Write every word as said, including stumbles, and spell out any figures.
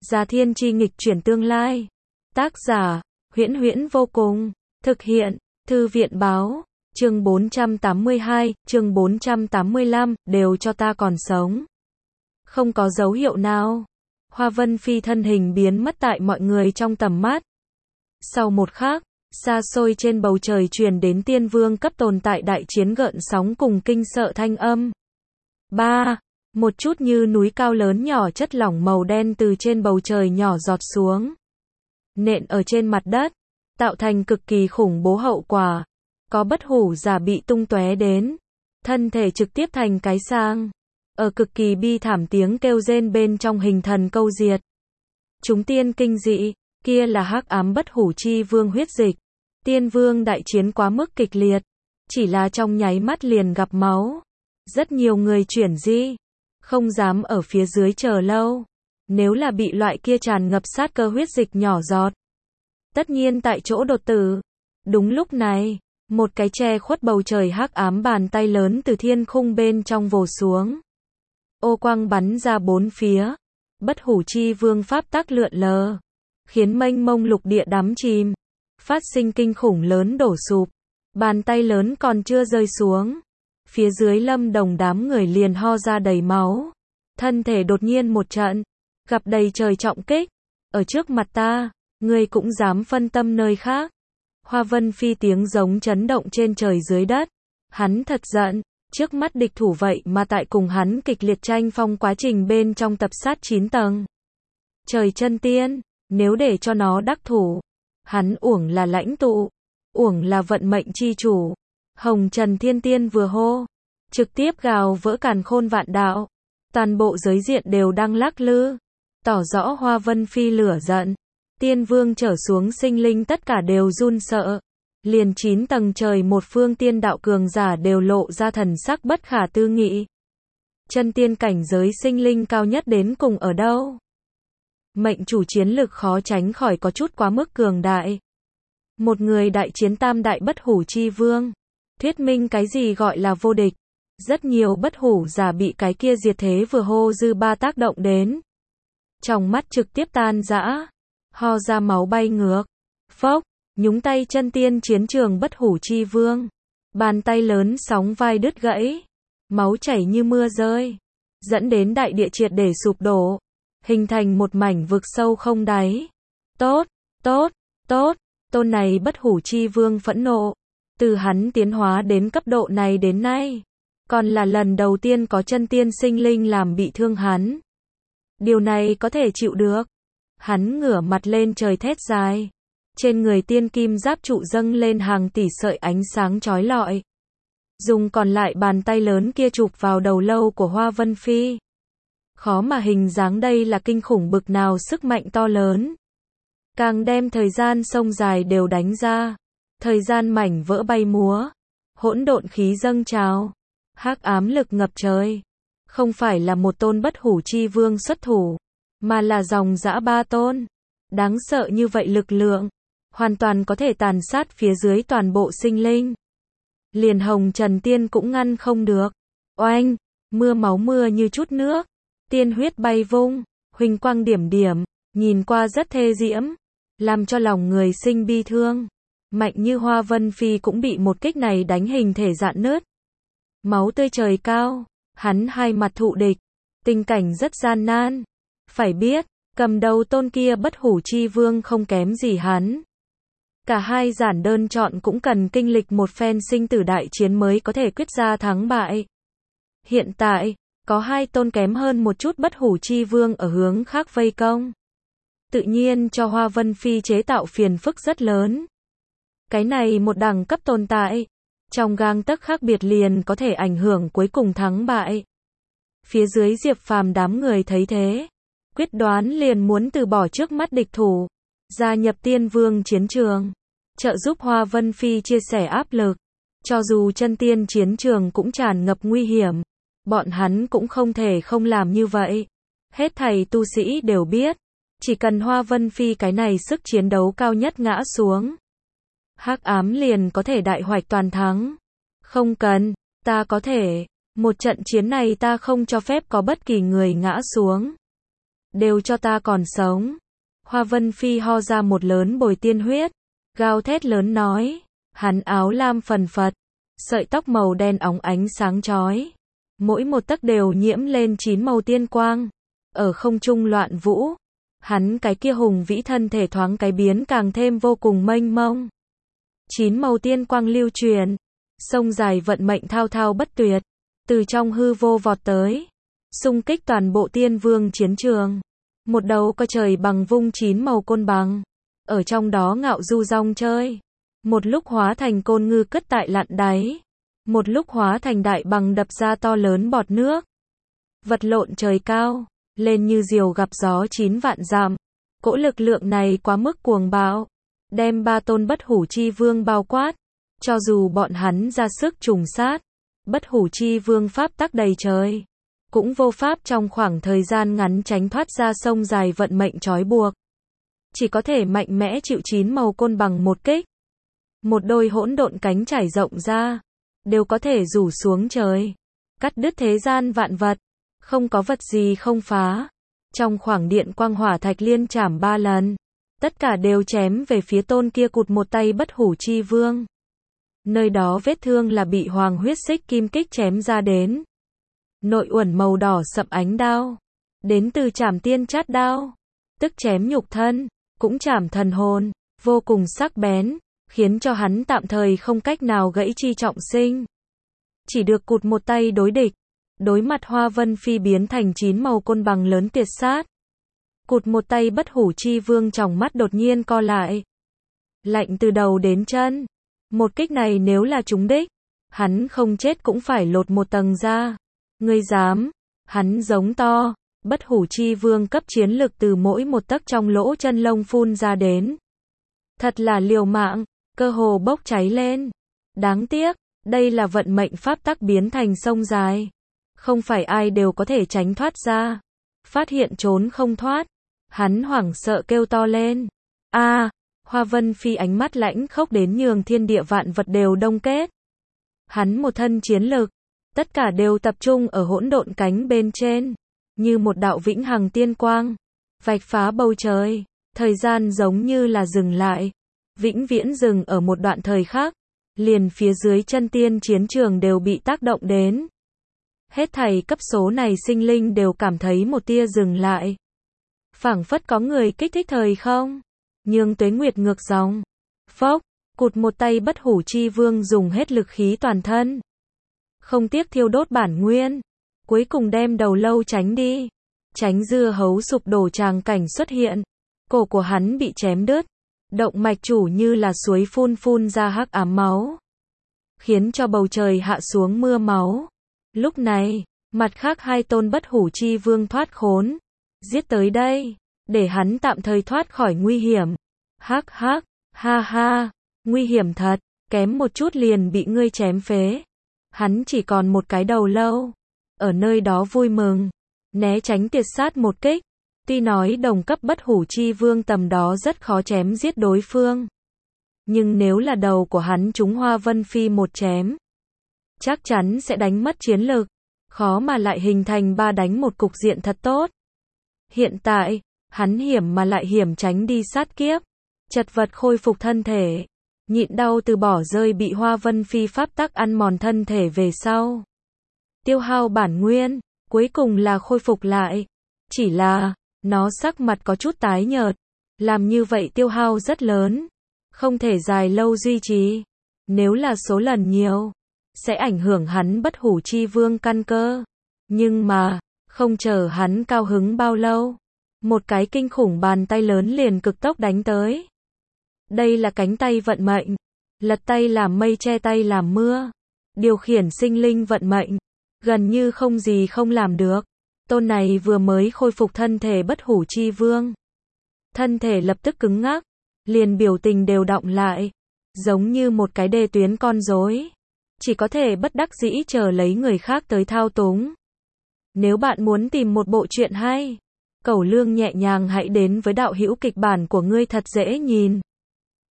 Gia Thiên Chi nghịch chuyển tương lai. Tác giả, Huyễn Huyễn vô cùng. Thực hiện, Thư viện báo. Chương bốn trăm tám mươi hai, chương bốn trăm tám mươi lăm, đều cho ta còn sống. Không có dấu hiệu nào. Hoa Vân Phi thân hình biến mất tại mọi người trong tầm mắt. Sau một khắc, xa xôi trên bầu trời truyền đến tiên vương cấp tồn tại đại chiến gợn sóng cùng kinh sợ thanh âm. Ba, một chút như núi cao lớn nhỏ chất lỏng màu đen từ trên bầu trời nhỏ giọt xuống. Nện ở trên mặt đất, tạo thành cực kỳ khủng bố hậu quả. Có bất hủ giả bị tung tóe đến, thân thể trực tiếp thành cái sang. Ở cực kỳ bi thảm tiếng kêu rên bên trong hình thần câu diệt. Chúng tiên kinh dị, kia là hắc ám bất hủ chi vương huyết dịch. Tiên vương đại chiến quá mức kịch liệt, chỉ là trong nháy mắt liền gặp máu. Rất nhiều người chuyển di, không dám ở phía dưới chờ lâu. Nếu là bị loại kia tràn ngập sát cơ huyết dịch nhỏ giọt, tất nhiên tại chỗ đột tử. Đúng lúc này, một cái che khuất bầu trời hắc ám bàn tay lớn từ thiên khung bên trong vồ xuống. Ô quang bắn ra bốn phía, bất hủ chi vương pháp tắc lượn lờ, khiến mênh mông lục địa đắm chìm, phát sinh kinh khủng lớn đổ sụp. Bàn tay lớn còn chưa rơi xuống, phía dưới Lâm Đồng đám người liền ho ra đầy máu, thân thể đột nhiên một trận, gặp đầy trời trọng kích. Ở trước mặt ta, ngươi cũng dám phân tâm nơi khác. Hoa Vân Phi tiếng giống chấn động trên trời dưới đất. Hắn thật giận, trước mắt địch thủ vậy mà tại cùng hắn kịch liệt tranh phong quá trình bên trong tập sát chín tầng. Trời chân tiên, nếu để cho nó đắc thủ, hắn uổng là lãnh tụ, uổng là vận mệnh chi chủ. Hồng Trần Thiên Tiên vừa hô, trực tiếp gào vỡ càn khôn vạn đạo. Toàn bộ giới diện đều đang lắc lư, tỏ rõ Hoa Vân Phi lửa giận. Tiên vương trở xuống sinh linh tất cả đều run sợ. Liền chín tầng trời một phương tiên đạo cường giả đều lộ ra thần sắc bất khả tư nghị. Chân tiên cảnh giới sinh linh cao nhất đến cùng ở đâu? Mệnh chủ chiến lực khó tránh khỏi có chút quá mức cường đại. Một người đại chiến tam đại bất hủ chi vương, thuyết minh cái gì gọi là vô địch. Rất nhiều bất hủ giả bị cái kia diệt thế vừa hô dư ba tác động đến. Trong mắt trực tiếp tan rã, ho ra máu bay ngược. Phốc, nhúng tay chân tiên chiến trường bất hủ chi vương. Bàn tay lớn sóng vai đứt gãy, máu chảy như mưa rơi, dẫn đến đại địa triệt để sụp đổ, hình thành một mảnh vực sâu không đáy. Tốt, tốt, tốt, tôn này bất hủ chi vương phẫn nộ. Từ hắn tiến hóa đến cấp độ này đến nay, còn là lần đầu tiên có chân tiên sinh linh làm bị thương hắn. Điều này có thể chịu được. Hắn ngửa mặt lên trời thét dài. Trên người tiên kim giáp trụ dâng lên hàng tỷ sợi ánh sáng chói lọi. Dùng còn lại bàn tay lớn kia chụp vào đầu lâu của Hoa Vân Phi. Khó mà hình dáng đây là kinh khủng bực nào sức mạnh to lớn. Càng đem thời gian sông dài đều đánh ra. Thời gian mảnh vỡ bay múa. Hỗn độn khí dâng trào. Hắc ám lực ngập trời. Không phải là một tôn bất hủ chi vương xuất thủ, mà là dòng dã ba tôn. Đáng sợ như vậy lực lượng, hoàn toàn có thể tàn sát phía dưới toàn bộ sinh linh. Liền Hồng Trần Tiên cũng ngăn không được. Oanh, mưa máu mưa như chút nước, tiên huyết bay vung, huỳnh quang điểm điểm, nhìn qua rất thê diễm, làm cho lòng người sinh bi thương. Mạnh như Hoa Vân Phi cũng bị một kích này đánh hình thể rạn nứt. Máu tươi trời cao, hắn hai mặt thụ địch, tình cảnh rất gian nan. Phải biết, cầm đầu tôn kia bất hủ chi vương không kém gì hắn. Cả hai giản đơn chọn cũng cần kinh lịch một phen sinh tử đại chiến mới có thể quyết ra thắng bại. Hiện tại, có hai tôn kém hơn một chút bất hủ chi vương ở hướng khác vây công. Tự nhiên cho Hoa Vân Phi chế tạo phiền phức rất lớn. Cái này một đẳng cấp tồn tại, trong gang tấc khác biệt liền có thể ảnh hưởng cuối cùng thắng bại. Phía dưới Diệp Phàm đám người thấy thế, quyết đoán liền muốn từ bỏ trước mắt địch thủ, gia nhập tiên vương chiến trường, trợ giúp Hoa Vân Phi chia sẻ áp lực. Cho dù chân tiên chiến trường cũng tràn ngập nguy hiểm, bọn hắn cũng không thể không làm như vậy. Hết thảy tu sĩ đều biết, chỉ cần Hoa Vân Phi cái này sức chiến đấu cao nhất ngã xuống, hắc ám liền có thể đại hoạch toàn thắng. Không cần, ta có thể, một trận chiến này ta không cho phép có bất kỳ người ngã xuống. đều cho ta còn sống. Hoa Vân Phi ho ra một lớn bồi tiên huyết, gào thét lớn nói, hắn áo lam phần phật, sợi tóc màu đen óng ánh sáng chói, mỗi một tấc đều nhiễm lên chín màu tiên quang, ở không trung loạn vũ. Hắn cái kia hùng vĩ thân thể thoáng cái biến càng thêm vô cùng mênh mông. Chín màu tiên quang lưu truyền, sông dài vận mệnh thao thao bất tuyệt, từ trong hư vô vọt tới, xung kích toàn bộ tiên vương chiến trường. Một đầu coi trời bằng vung chín màu côn bằng, ở trong đó ngạo du rong chơi. Một lúc hóa thành côn ngư cất tại lặn đáy, một lúc hóa thành đại bằng đập ra to lớn bọt nước. Vật lộn trời cao, lên như diều gặp gió chín vạn dặm. Cỗ lực lượng này quá mức cuồng bạo, đem ba tôn bất hủ chi vương bao quát. Cho dù bọn hắn ra sức trùng sát, bất hủ chi vương pháp tắc đầy trời, cũng vô pháp trong khoảng thời gian ngắn tránh thoát ra sông dài vận mệnh trói buộc. Chỉ có thể mạnh mẽ chịu chín màu côn bằng một kích. Một đôi hỗn độn cánh trải rộng ra, đều có thể rủ xuống trời, cắt đứt thế gian vạn vật, không có vật gì không phá. Trong khoảng điện quang hỏa thạch liên chảm ba lần, tất cả đều chém về phía tôn kia cụt một tay bất hủ chi vương. Nơi đó vết thương là bị hoàng huyết xích kim kích chém ra đến. Nội uẩn màu đỏ sậm ánh đao, đến từ chảm tiên chát đao, tức chém nhục thân, cũng chảm thần hồn, vô cùng sắc bén, khiến cho hắn tạm thời không cách nào gãy chi trọng sinh. Chỉ được cụt một tay đối địch, đối mặt Hoa Vân Phi biến thành chín màu côn bằng lớn tuyệt sát. Cụt một tay bất hủ chi vương tròng mắt đột nhiên co lại. Lạnh từ đầu đến chân. Một kích này nếu là trúng đích, hắn không chết cũng phải lột một tầng ra. Ngươi dám, hắn giống to, bất hủ chi vương cấp chiến lực từ mỗi một tấc trong lỗ chân lông phun ra đến. Thật là liều mạng, cơ hồ bốc cháy lên. Đáng tiếc, đây là vận mệnh pháp tắc biến thành sông dài. Không phải ai đều có thể tránh thoát ra. Phát hiện trốn không thoát, hắn hoảng sợ kêu to lên. A, à, Hoa Vân Phi ánh mắt lãnh khốc đến nhường thiên địa vạn vật đều đông kết. Hắn một thân chiến lực, tất cả đều tập trung ở hỗn độn cánh bên trên, như một đạo vĩnh hằng tiên quang, vạch phá bầu trời. Thời gian giống như là dừng lại, vĩnh viễn dừng ở một đoạn thời khắc, liền phía dưới chân tiên chiến trường đều bị tác động đến. Hết thảy cấp số này sinh linh đều cảm thấy một tia dừng lại. Phảng phất có người kích thích thời không, nhưng tuế nguyệt ngược dòng. Phốc, cụt một tay bất hủ chi vương dùng hết lực khí toàn thân, không tiếc thiêu đốt bản nguyên, cuối cùng đem đầu lâu tránh đi. Tránh dưa hấu sụp đổ tràng cảnh xuất hiện. Cổ của hắn bị chém đứt, động mạch chủ như là suối phun phun ra hắc ám máu, khiến cho bầu trời hạ xuống mưa máu. Lúc này, mặt khác hai tôn bất hủ chi vương thoát khốn, giết tới đây, để hắn tạm thời thoát khỏi nguy hiểm. Hắc hắc, ha ha, nguy hiểm thật, kém một chút liền bị ngươi chém phế. Hắn chỉ còn một cái đầu lâu, ở nơi đó vui mừng, né tránh tiệt sát một kích. Tuy nói đồng cấp bất hủ chi vương tầm đó rất khó chém giết đối phương, nhưng nếu là đầu của hắn trúng Hoa Vân Phi một chém, chắc chắn sẽ đánh mất chiến lực, khó mà lại hình thành ba đánh một cục diện thật tốt. Hiện tại, hắn hiểm mà lại hiểm tránh đi sát kiếp, chật vật khôi phục thân thể, nhịn đau từ bỏ rơi bị Hoa Vân Phi pháp tắc ăn mòn thân thể về sau. Tiêu hao bản nguyên, cuối cùng là khôi phục lại. Chỉ là, nó sắc mặt có chút tái nhợt, làm như vậy tiêu hao rất lớn, không thể dài lâu duy trì. Nếu là số lần nhiều, sẽ ảnh hưởng hắn bất hủ chi vương căn cơ. Nhưng mà, không chờ hắn cao hứng bao lâu, một cái kinh khủng bàn tay lớn liền cực tốc đánh tới. Đây là cánh tay vận mệnh, lật tay làm mây che tay làm mưa, điều khiển sinh linh vận mệnh, gần như không gì không làm được. Tôn này vừa mới khôi phục thân thể bất hủ chi vương, thân thể lập tức cứng ngắc, liền biểu tình đều đọng lại, giống như một cái đê tuyến con rối, chỉ có thể bất đắc dĩ chờ lấy người khác tới thao túng. Nếu bạn muốn tìm một bộ truyện hay, Cẩu Lương nhẹ nhàng hãy đến với đạo hữu kịch bản của ngươi thật dễ nhìn.